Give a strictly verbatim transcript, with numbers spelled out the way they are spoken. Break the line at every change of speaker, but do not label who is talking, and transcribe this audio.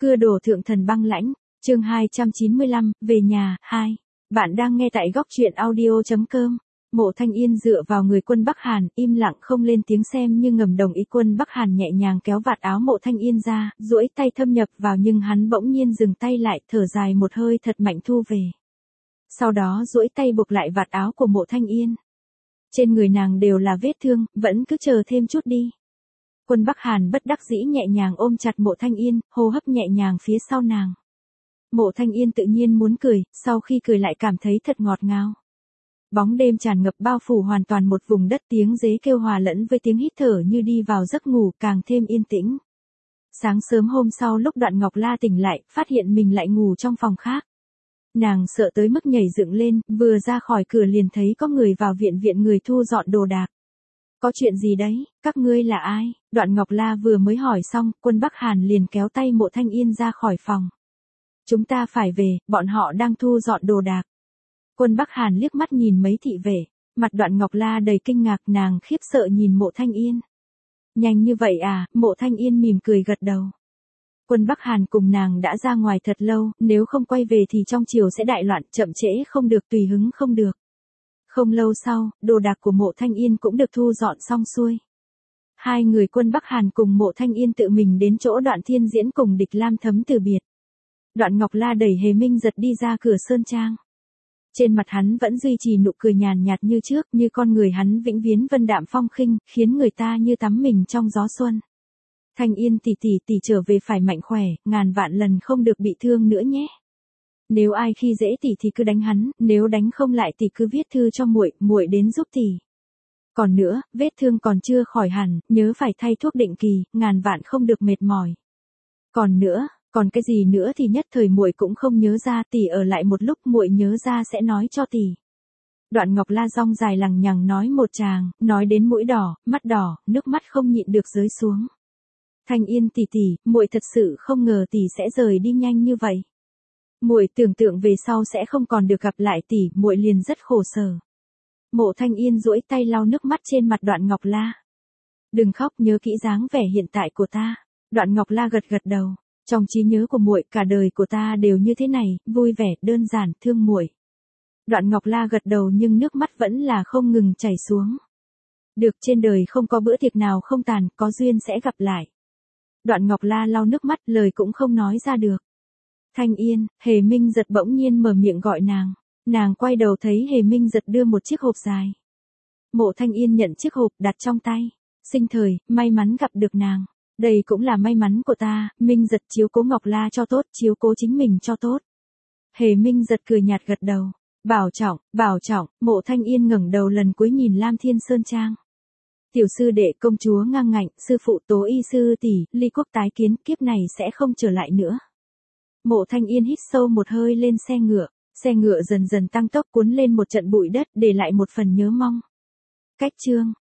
Cưa đổ thượng thần băng lãnh, chương hai trăm chín mươi lăm, về nhà, hai. Bạn đang nghe tại góc truyện audio chấm com. Mộ Thanh Yên dựa vào người Quân Bắc Hàn, im lặng không lên tiếng xem như ngầm đồng ý. Quân Bắc Hàn nhẹ nhàng kéo vạt áo Mộ Thanh Yên ra, duỗi tay thâm nhập vào nhưng hắn bỗng nhiên dừng tay lại, thở dài một hơi thật mạnh thu về. Sau đó duỗi tay buộc lại vạt áo của Mộ Thanh Yên. Trên người nàng đều là vết thương, vẫn cứ chờ thêm chút đi. Quân Bắc Hàn bất đắc dĩ nhẹ nhàng ôm chặt Mộ Thanh Yên, hô hấp nhẹ nhàng phía sau nàng. Mộ Thanh Yên tự nhiên muốn cười, sau khi cười lại cảm thấy thật ngọt ngào. Bóng đêm tràn ngập bao phủ hoàn toàn một vùng đất, tiếng dế kêu hòa lẫn với tiếng hít thở như đi vào giấc ngủ, càng thêm yên tĩnh. Sáng sớm hôm sau lúc Đoạn Ngọc La tỉnh lại, phát hiện mình lại ngủ trong phòng khác. Nàng sợ tới mức nhảy dựng lên, vừa ra khỏi cửa liền thấy có người vào viện viện người thu dọn đồ đạc. Có chuyện gì đấy, các ngươi là ai? Đoạn Ngọc La vừa mới hỏi xong, Quân Bắc Hàn liền kéo tay Mộ Thanh Yên ra khỏi phòng. Chúng ta phải về, bọn họ đang thu dọn đồ đạc. Quân Bắc Hàn liếc mắt nhìn mấy thị vệ, mặt Đoạn Ngọc La đầy kinh ngạc, nàng khiếp sợ nhìn Mộ Thanh Yên. Nhanh như vậy à? Mộ Thanh Yên mỉm cười gật đầu. Quân Bắc Hàn cùng nàng đã ra ngoài thật lâu, nếu không quay về thì trong chiều sẽ đại loạn, chậm trễ không được, tùy hứng không được. Không lâu sau, đồ đạc của Mộ Thanh Yên cũng được thu dọn xong xuôi. Hai người Quân Bắc Hàn cùng Mộ Thanh Yên tự mình đến chỗ Đoạn Thiên Diễn cùng Địch Lam Thấm từ biệt. Đoạn Ngọc La đẩy Hề Minh Giật đi ra cửa sơn trang. Trên mặt hắn vẫn duy trì nụ cười nhàn nhạt như trước, như con người hắn vĩnh viễn vân đạm phong khinh, khiến người ta như tắm mình trong gió xuân. Thanh Yên tỷ tỷ tỷ trở về phải mạnh khỏe, ngàn vạn lần không được bị thương nữa nhé. Nếu ai khi dễ tỷ thì cứ đánh hắn, nếu đánh không lại tỷ cứ viết thư cho muội, muội đến giúp tỷ. Còn nữa, vết thương còn chưa khỏi hẳn, nhớ phải thay thuốc định kỳ, ngàn vạn không được mệt mỏi. Còn nữa, còn cái gì nữa thì nhất thời muội cũng không nhớ ra, tỷ ở lại một lúc, muội nhớ ra sẽ nói cho tỷ. Đoạn Ngọc La rong dài lằng nhằng nói một tràng, nói đến mũi đỏ, mắt đỏ, nước mắt không nhịn được rơi xuống. Thanh Yên tỷ tỷ, muội thật sự không ngờ tỷ sẽ rời đi nhanh như vậy. Muội tưởng tượng về sau sẽ không còn được gặp lại tỷ, muội liền rất khổ sở. Mộ Thanh Yên duỗi tay lau nước mắt trên mặt Đoạn Ngọc La. Đừng khóc, nhớ kỹ dáng vẻ hiện tại của ta. Đoạn Ngọc La gật gật đầu. Trong trí nhớ của muội, cả đời của ta đều như thế này, vui vẻ, đơn giản, thương muội. Đoạn Ngọc La gật đầu nhưng nước mắt vẫn là không ngừng chảy xuống. Được, trên đời không có bữa tiệc nào không tàn, có duyên sẽ gặp lại. Đoạn Ngọc La lau nước mắt, lời cũng không nói ra được. Thanh Yên, Hề Minh Giật bỗng nhiên mở miệng gọi nàng. Nàng quay đầu thấy Hề Minh Giật đưa một chiếc hộp dài. Mộ Thanh Yên nhận chiếc hộp đặt trong tay. Sinh thời, may mắn gặp được nàng. Đây cũng là may mắn của ta, Minh Giật chiếu cố Ngọc La cho tốt, chiếu cố chính mình cho tốt. Hề Minh Giật cười nhạt gật đầu. Bảo trọng, bảo trọng, Mộ Thanh Yên ngẩng đầu lần cuối nhìn Lam Thiên Sơn Trang. Tiểu sư đệ công chúa ngang ngạnh, sư phụ Tố Y sư tỷ, ly quốc tái kiến, kiếp này sẽ không trở lại nữa. Mộ Thanh Yên hít sâu một hơi lên xe ngựa, xe ngựa dần dần tăng tốc cuốn lên một trận bụi đất, để lại một phần nhớ mong. Cách chương